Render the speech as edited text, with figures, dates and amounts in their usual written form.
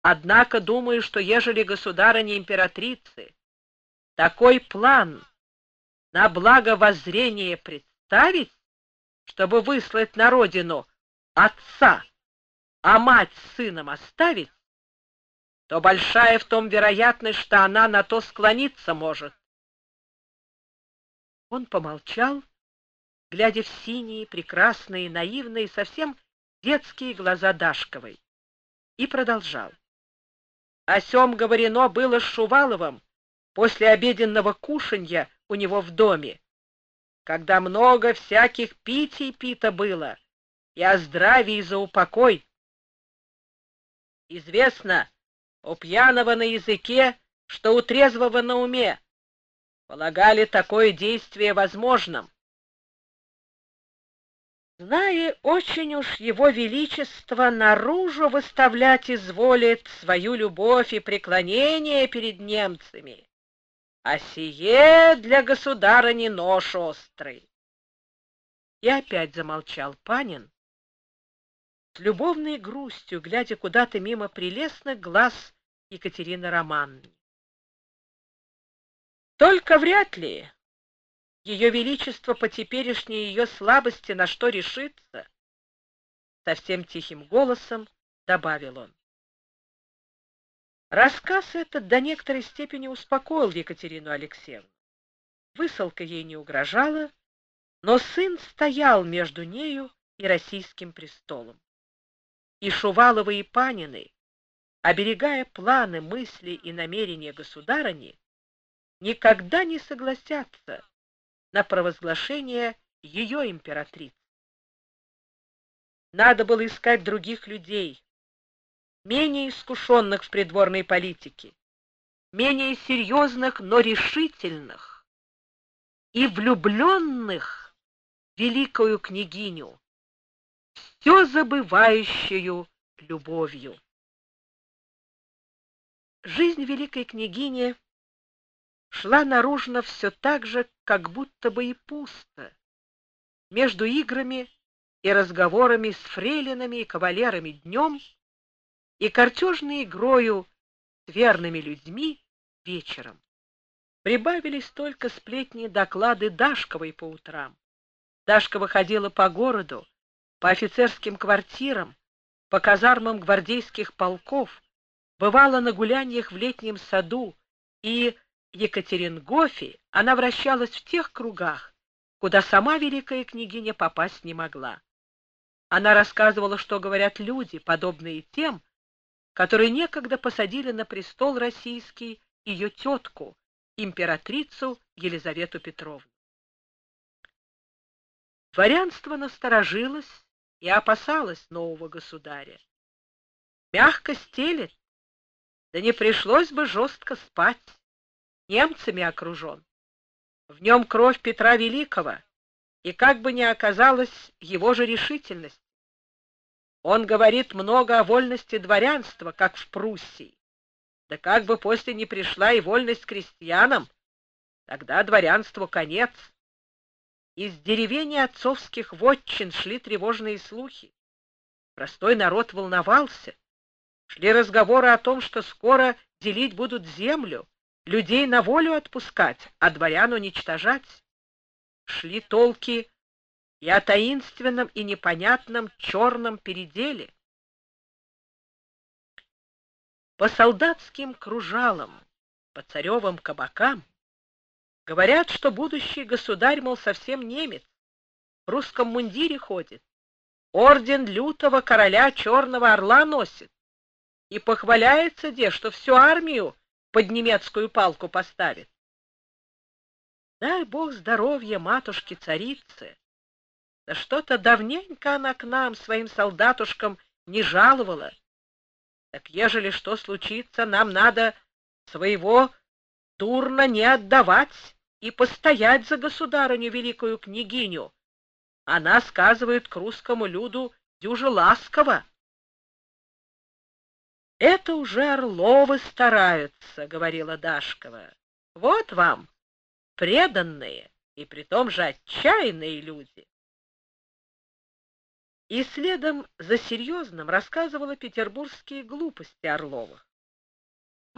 Однако думаю, что ежели государыне императрицы такой план на благо воззрения представить, чтобы выслать на родину отца, а мать с сыном оставить, то большая в том вероятность, что она на то склониться может. Он помолчал, глядя в синие, прекрасные, наивные, совсем детские глаза Дашковой, и продолжал. О сём говорено было с Шуваловым после обеденного кушанья у него в доме, когда много всяких питий пита было, и о здравии за упокой. Известно, у пьяного на языке, что у трезвого на уме. Полагали такое действие возможным. Зная очень уж его величество наружу выставлять изволит свою любовь и преклонение перед немцами, а сие для государыни нож острый. И опять замолчал Панин, с любовной грустью, глядя куда-то мимо прелестных глаз Екатерины Романовны. Только вряд ли ее величество по теперешней ее слабости на что решится, совсем тихим голосом добавил он. Рассказ этот до некоторой степени успокоил Екатерину Алексеевну. Высылка ей не угрожала, но сын стоял между нею и российским престолом. И Шуваловы и Панины, оберегая планы, мысли и намерения государыни, никогда не согласятся на провозглашение ее императрицы. Надо было искать других людей, менее искушенных в придворной политике, менее серьезных, но решительных и влюбленных в великую княгиню, все забывающую любовью. Жизнь великой княгини шла наружно все так же, как будто бы и пусто, между играми и разговорами с фрейлинами и кавалерами днем и картежной игрою с верными людьми вечером. Прибавились только сплетни и доклады Дашковой по утрам. Дашкова ходила по городу, по офицерским квартирам, по казармам гвардейских полков, бывала на гуляньях в летнем саду, и Екатерингофе она вращалась в тех кругах, куда сама великая княгиня попасть не могла. Она рассказывала, что говорят люди, подобные тем, которые некогда посадили на престол российский ее тетку, императрицу Елизавету Петровну. Дворянство насторожилось и опасалось нового государя. Мягко стелет, да не пришлось бы жестко спать, немцами окружен. В нем кровь Петра Великого, и как бы ни оказалась его же решительность. Он говорит много о вольности дворянства, как в Пруссии. Да как бы после не пришла и вольность крестьянам, тогда дворянству конец. Из деревень отцовских вотчин шли тревожные слухи. Простой народ волновался. Шли разговоры о том, что скоро делить будут землю, людей на волю отпускать, а дворян уничтожать. Шли толки и о таинственном и непонятном черном переделе. По солдатским кружалам, по царевым кабакам говорят, что будущий государь, мол, совсем немец, в русском мундире ходит, орден лютого короля Черного Орла носит и похваляется, что всю армию под немецкую палку поставит. Дай Бог здоровья матушке-царице. Да что-то давненько она к нам, своим солдатушкам, не жаловала. Так ежели что случится, нам надо своего дурно не отдавать и постоять за государыню великую княгиню. Она сказывает к русскому люду дюже ласково. Это уже Орловы стараются, говорила Дашкова. Вот вам преданные и притом же отчаянные люди. и следом за серьезным рассказывала петербургские глупости Орловых.